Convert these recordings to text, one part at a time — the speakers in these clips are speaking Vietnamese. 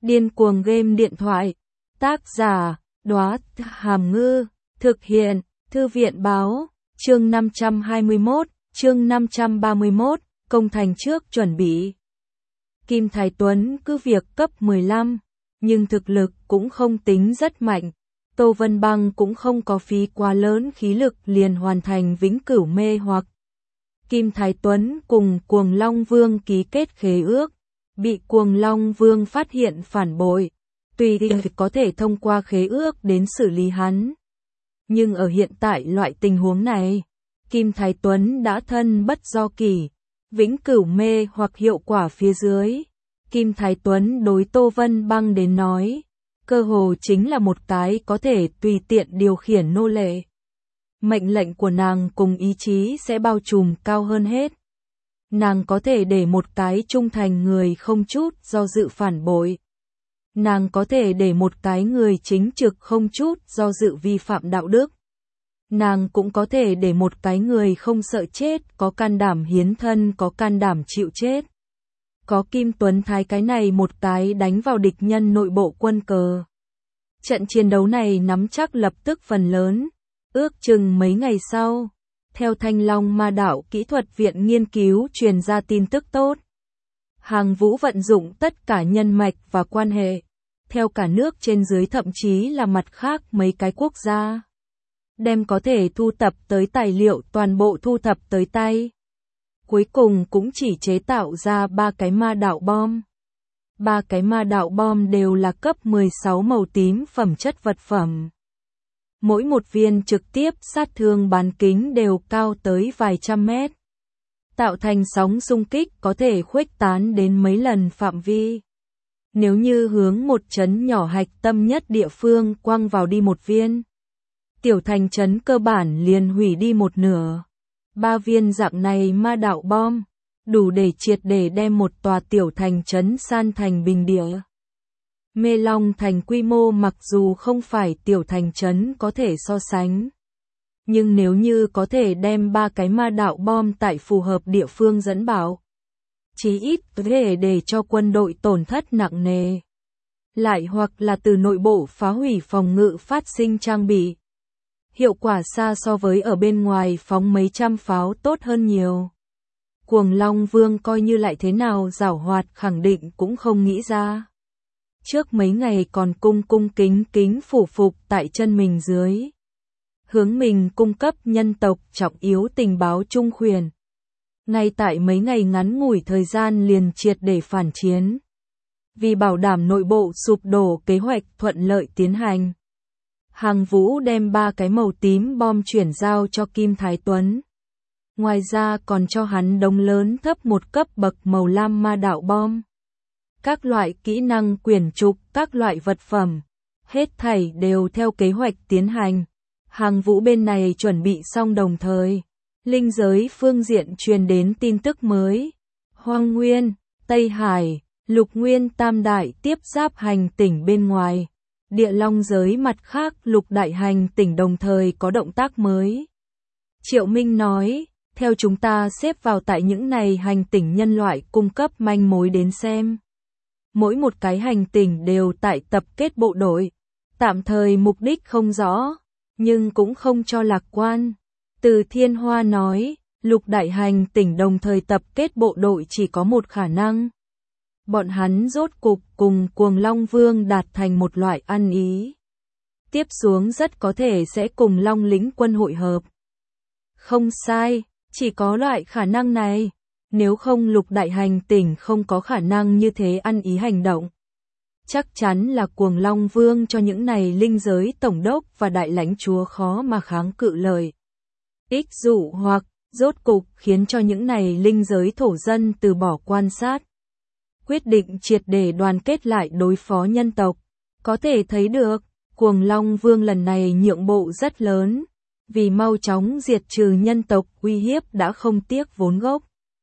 Điên cuồng game điện thoại. Tác giả, Đóa Hàm Ngư. Thực hiện, Thư viện Báo. Chương 521, chương 531, công thành trước chuẩn bị. Kim Thái Tuấn cứ việc cấp 15, nhưng thực lực cũng không tính rất mạnh. Tô Vân Băng cũng không có phí quá lớn khí lực liền hoàn thành vĩnh cửu mê hoặc. Kim Thái Tuấn cùng Cuồng Long Vương ký kết khế ước, bị Cuồng Long Vương phát hiện phản bội, tùy thì có thể thông qua khế ước đến xử lý hắn. Nhưng ở hiện tại loại tình huống này, Kim Thái Tuấn đã thân bất do kỷ, vĩnh cửu mê hoặc hiệu quả phía dưới. Kim Thái Tuấn đối Tô Vân Băng đến nói, cơ hồ chính là một cái có thể tùy tiện điều khiển nô lệ. Mệnh lệnh của nàng cùng ý chí sẽ bao trùm cao hơn hết. Nàng có thể để một cái trung thành người không chút do dự phản bội. Nàng có thể để một cái người chính trực không chút do dự vi phạm đạo đức. Nàng cũng có thể để một cái người không sợ chết, có can đảm hiến thân, có can đảm chịu chết. Có Kim Tuấn Thái cái này một cái đánh vào địch nhân nội bộ quân cờ. Trận chiến đấu này nắm chắc lập tức phần lớn. Ước chừng mấy ngày sau, theo Thanh Long Ma Đạo Kỹ thuật Viện nghiên cứu truyền ra tin tức tốt. Hàng Vũ vận dụng tất cả nhân mạch và quan hệ, theo cả nước trên dưới thậm chí là mặt khác mấy cái quốc gia. Đem có thể thu thập tới tài liệu toàn bộ thu thập tới tay. Cuối cùng cũng chỉ chế tạo ra 3 cái ma đạo bom. 3 cái ma đạo bom đều là cấp 16 màu tím phẩm chất vật phẩm. Mỗi một viên trực tiếp sát thương bán kính đều cao tới vài trăm mét. Tạo thành sóng xung kích có thể khuếch tán đến mấy lần phạm vi. Nếu như hướng một trấn nhỏ hạch tâm nhất địa phương quăng vào đi một viên, tiểu thành trấn cơ bản liền hủy đi một nửa. 3 viên dạng này ma đạo bom, đủ để triệt để đem một tòa tiểu thành trấn san thành bình địa. Mê Long thành quy mô mặc dù không phải tiểu thành trấn có thể so sánh. Nhưng nếu như có thể đem 3 cái ma đạo bom tại phù hợp địa phương dẫn bảo, chí ít có thể để cho quân đội tổn thất nặng nề. Lại hoặc là từ nội bộ phá hủy phòng ngự phát sinh trang bị. Hiệu quả xa so với ở bên ngoài phóng mấy trăm pháo tốt hơn nhiều. Cuồng Long Vương coi như lại thế nào giảo hoạt khẳng định cũng không nghĩ ra. Trước mấy ngày còn cung kính phủ phục tại chân mình dưới. Hướng mình cung cấp nhân tộc trọng yếu tình báo trung khuyển. Ngay tại mấy ngày ngắn ngủi thời gian liền triệt để phản chiến. Vì bảo đảm nội bộ sụp đổ kế hoạch thuận lợi tiến hành. Hàng Vũ đem 3 cái màu tím bom chuyển giao cho Kim Thái Tuấn. Ngoài ra còn cho hắn đống lớn thấp một cấp bậc màu lam ma đạo bom. Các loại kỹ năng quyển trục, các loại vật phẩm, hết thảy đều theo kế hoạch tiến hành. Hàng Vũ bên này chuẩn bị xong đồng thời. Linh giới phương diện truyền đến tin tức mới. Hoang Nguyên, Tây Hải, Lục Nguyên tam đại tiếp giáp hành tỉnh bên ngoài. Địa Long giới mặt khác Lục đại hành tỉnh đồng thời có động tác mới. Triệu Minh nói, theo chúng ta xếp vào tại những này hành tỉnh nhân loại cung cấp manh mối đến xem. Mỗi một cái hành tỉnh đều tại tập kết bộ đội. Tạm thời mục đích không rõ, nhưng cũng không cho lạc quan. Từ Thiên Hoa nói, Lục đại hành tỉnh đồng thời tập kết bộ đội chỉ có một khả năng. Bọn hắn rốt cục cùng Cuồng Long Vương đạt thành một loại ăn ý. Tiếp xuống rất có thể sẽ cùng Long lĩnh quân hội hợp. Không sai, chỉ có loại khả năng này. Nếu không Lục đại hành tỉnh không có khả năng như thế ăn ý hành động. Chắc chắn là Cuồng Long Vương cho những này linh giới tổng đốc và đại lãnh chúa khó mà kháng cự lời. Ích dụ hoặc, rốt cục khiến cho những này linh giới thổ dân từ bỏ quan sát. Quyết định triệt để đoàn kết lại đối phó nhân tộc. Có thể thấy được, Cuồng Long Vương lần này nhượng bộ rất lớn. Vì mau chóng diệt trừ nhân tộc uy hiếp đã không tiếc vốn gốc.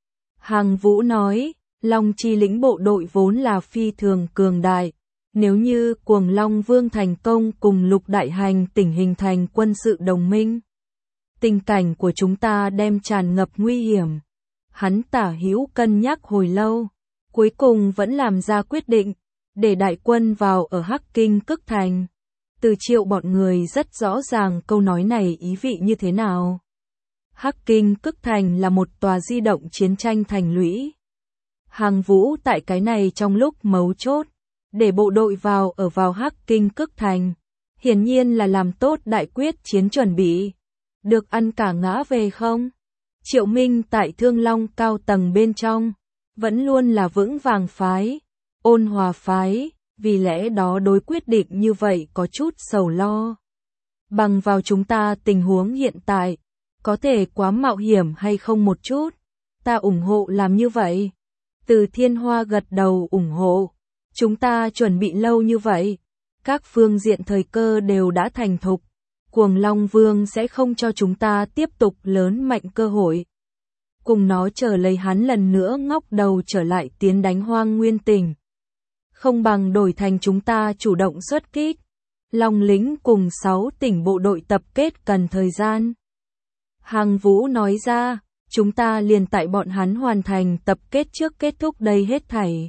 Hàng Vũ nói, Long chi lĩnh bộ đội vốn là phi thường cường đại. Nếu như Cuồng Long Vương thành công cùng Lục đại hành tỉnh hình thành quân sự đồng minh, tình cảnh của chúng ta đem tràn ngập nguy hiểm. Hắn tả hữu cân nhắc hồi lâu, cuối cùng vẫn làm ra quyết định, để đại quân vào ở Hắc Kinh Cức Thành. Từ Triệu bọn người rất rõ ràng câu nói này ý vị như thế nào. Hắc Kinh Cức Thành là một tòa di động chiến tranh thành lũy. Hàng Vũ tại cái này trong lúc mấu chốt, để bộ đội vào Hắc Kinh Cức Thành, hiển nhiên là làm tốt đại quyết chiến chuẩn bị. Được ăn cả ngã về không? Triệu Minh tại Thương Long cao tầng bên trong, vẫn luôn là vững vàng phái, ôn hòa phái, vì lẽ đó đối quyết định như vậy có chút sầu lo. Bằng vào chúng ta tình huống hiện tại, có thể quá mạo hiểm hay không một chút, ta ủng hộ làm như vậy. Từ Thiên Hoa gật đầu ủng hộ, chúng ta chuẩn bị lâu như vậy, các phương diện thời cơ đều đã thành thục, Cuồng Long Vương sẽ không cho chúng ta tiếp tục lớn mạnh cơ hội. Cùng nó chờ lấy hắn lần nữa ngóc đầu trở lại tiến đánh Hoang Nguyên Tỉnh. Không bằng đổi thành chúng ta chủ động xuất kích. Long Lĩnh cùng 6 tỉnh bộ đội tập kết cần thời gian. Hàng Vũ nói ra, chúng ta liền tại bọn hắn hoàn thành tập kết trước kết thúc đây hết thảy.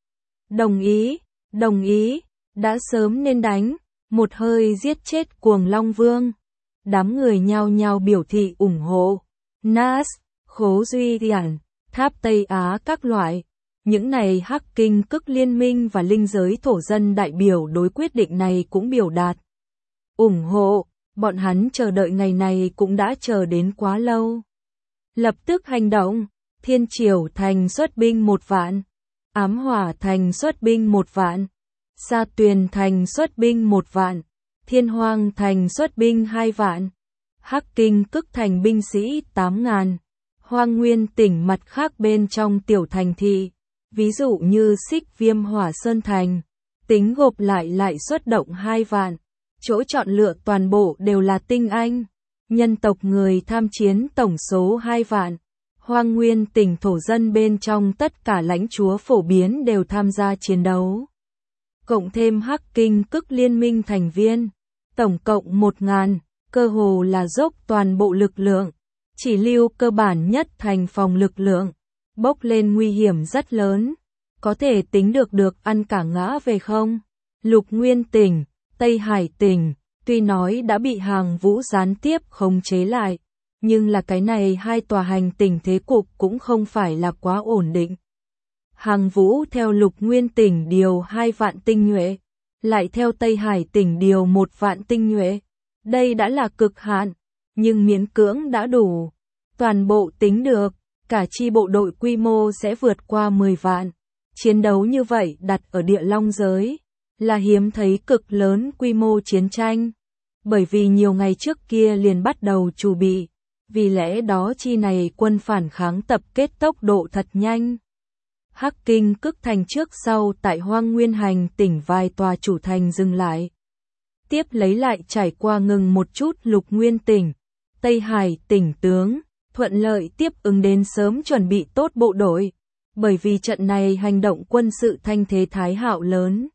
Đồng ý, đã sớm nên đánh, một hơi giết chết Cuồng Long Vương. Đám người nhao nhao biểu thị ủng hộ. Nas, Khố Duy Điển, Tháp Tây Á các loại. Những này Hắc Kinh Cức liên minh và linh giới thổ dân đại biểu đối quyết định này cũng biểu đạt ủng hộ, bọn hắn chờ đợi ngày này cũng đã chờ đến quá lâu. Lập tức hành động, Thiên Triều Thành xuất binh 1 vạn, Ám Hỏa Thành xuất binh 1 vạn, Sa Tuyền Thành xuất binh 1 vạn, Thiên Hoang Thành xuất binh 2 vạn, Hắc Kinh Cức Thành binh sĩ 8.000, Hoang Nguyên Tỉnh mặt khác bên trong tiểu thành thị. Ví dụ như Xích Viêm Hỏa Sơn Thành, tính gộp lại xuất động 2 vạn, chỗ chọn lựa toàn bộ đều là tinh anh, nhân tộc người tham chiến tổng số 2 vạn, Hoang Nguyên Tỉnh thổ dân bên trong tất cả lãnh chúa phổ biến đều tham gia chiến đấu. Cộng thêm Hắc Kinh Cức liên minh thành viên, tổng cộng 1.000, cơ hồ là dốc toàn bộ lực lượng, chỉ lưu cơ bản nhất thành phòng lực lượng. Bốc lên nguy hiểm rất lớn, có thể tính được ăn cả ngã về không? Lục Nguyên Tỉnh, Tây Hải Tỉnh, tuy nói đã bị Hàng Vũ gián tiếp khống chế lại, nhưng là cái này 2 tòa hành tỉnh thế cục cũng không phải là quá ổn định. Hàng Vũ theo Lục Nguyên Tỉnh điều 2 vạn tinh nhuệ, lại theo Tây Hải Tỉnh điều 1 vạn tinh nhuệ. Đây đã là cực hạn, nhưng miễn cưỡng đã đủ. Toàn bộ tính được, cả chi bộ đội quy mô sẽ vượt qua 10 vạn. Chiến đấu như vậy đặt ở địa long giới, là hiếm thấy cực lớn quy mô chiến tranh. Bởi vì nhiều ngày trước kia liền bắt đầu chuẩn bị, vì lẽ đó chi này quân phản kháng tập kết tốc độ thật nhanh. Hắc Kinh Cức Thành trước sau tại Hoang Nguyên Hành tỉnh vài tòa chủ thành dừng lại. Tiếp lấy lại trải qua ngừng một chút Lục Nguyên Tỉnh, Tây Hải Tỉnh tướng. Thuận lợi tiếp ứng đến sớm chuẩn bị tốt bộ đội, bởi vì trận này hành động quân sự thanh thế thái hạo lớn.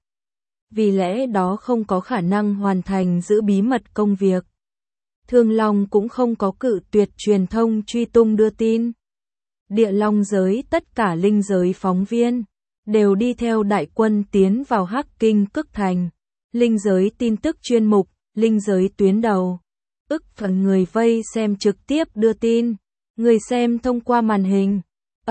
Vì lẽ đó không có khả năng hoàn thành giữ bí mật công việc. Thương Long cũng không có cự tuyệt truyền thông truy tung đưa tin. Địa Long giới tất cả linh giới phóng viên, đều đi theo đại quân tiến vào Hắc Kinh Cức Thành. Linh giới tin tức chuyên mục, linh giới tuyến đầu. Ức phần người vây xem trực tiếp đưa tin. Người xem thông qua màn hình,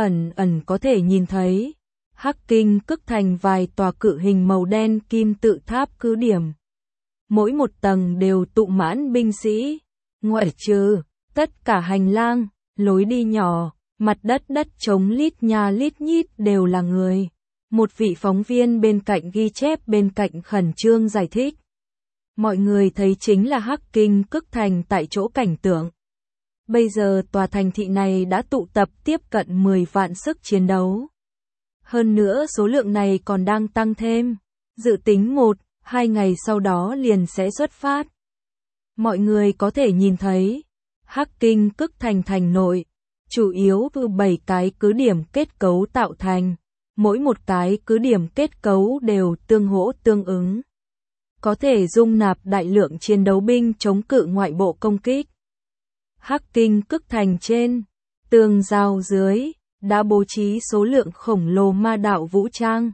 ẩn có thể nhìn thấy, Hắc Kinh Cức Thành vài tòa cự hình màu đen kim tự tháp cứ điểm. Mỗi một tầng đều tụ mãn binh sĩ, ngoại trừ, tất cả hành lang, lối đi nhỏ, mặt đất trống lít nhà lít nhít đều là người. Một vị phóng viên bên cạnh ghi chép bên cạnh khẩn trương giải thích. Mọi người thấy chính là Hắc Kinh Cức Thành tại chỗ cảnh tượng. Bây giờ tòa thành thị này đã tụ tập tiếp cận 10 vạn sức chiến đấu. Hơn nữa số lượng này còn đang tăng thêm. Dự tính 1-2 ngày sau đó liền sẽ xuất phát. Mọi người có thể nhìn thấy, Hắc Kinh Cức Thành thành nội, chủ yếu từ 7 cái cứ điểm kết cấu tạo thành. Mỗi một cái cứ điểm kết cấu đều tương hỗ tương ứng. Có thể dung nạp đại lượng chiến đấu binh chống cự ngoại bộ công kích. Hắc Kinh Cức Thành trên, tường rào dưới, đã bố trí số lượng khổng lồ ma đạo vũ trang.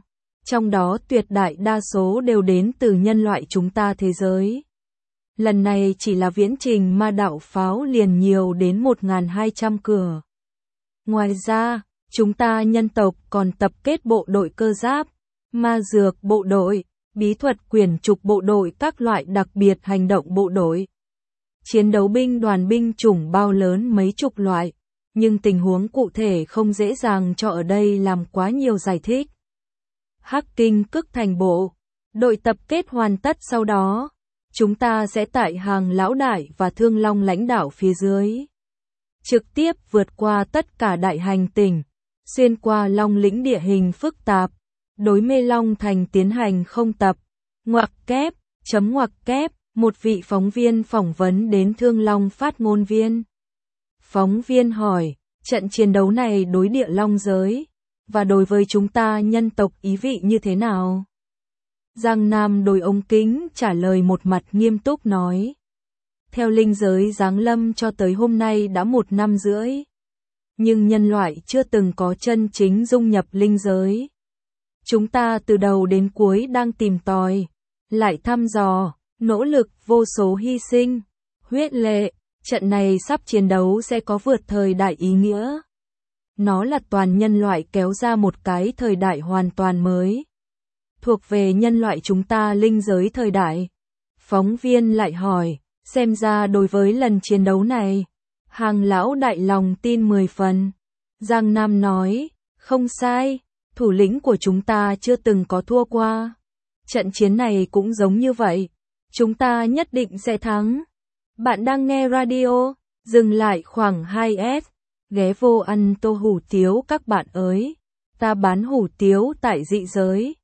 trong đó tuyệt đại đa số đều đến từ nhân loại chúng ta thế giới. Lần này chỉ là viễn trình ma đạo pháo liền nhiều đến 1.200 cửa. Ngoài ra, chúng ta nhân tộc còn tập kết bộ đội cơ giáp, ma dược bộ đội, bí thuật quyển trục bộ đội các loại đặc biệt hành động bộ đội. Chiến đấu binh đoàn binh chủng bao lớn mấy chục loại, nhưng tình huống cụ thể không dễ dàng cho ở đây làm quá nhiều giải thích. Hắc Kinh Cức Thành Bộ, đội tập kết hoàn tất sau đó, chúng ta sẽ tại hàng Lão Đại và Thương Long lãnh đạo phía dưới. Trực tiếp vượt qua tất cả đại hành tỉnh, xuyên qua Long lĩnh địa hình phức tạp, đối Mê Long Thành tiến hành không tập, ngoặc kép, một vị phóng viên phỏng vấn đến Thương Long phát ngôn viên. Phóng viên hỏi, trận chiến đấu này đối địa Long giới, và đối với chúng ta nhân tộc ý vị như thế nào? Giang Nam Đồi ống kính trả lời một mặt nghiêm túc nói. Theo linh giới giáng lâm cho tới hôm nay đã 1 năm rưỡi. Nhưng nhân loại chưa từng có chân chính dung nhập linh giới. Chúng ta từ đầu đến cuối đang tìm tòi, lại thăm dò, nỗ lực vô số hy sinh, huyết lệ, trận này sắp chiến đấu sẽ có vượt thời đại ý nghĩa. Nó là toàn nhân loại kéo ra một cái thời đại hoàn toàn mới. Thuộc về nhân loại chúng ta linh giới thời đại. Phóng viên lại hỏi, xem ra đối với lần chiến đấu này, hàng Lão Đại lòng tin 10 phần. Giang Nam nói, không sai, thủ lĩnh của chúng ta chưa từng có thua qua. Trận chiến này cũng giống như vậy, chúng ta nhất định sẽ thắng. Bạn đang nghe radio, dừng lại khoảng 2S, ghé vô ăn tô hủ tiếu các bạn ơi. Ta bán hủ tiếu tại dị giới.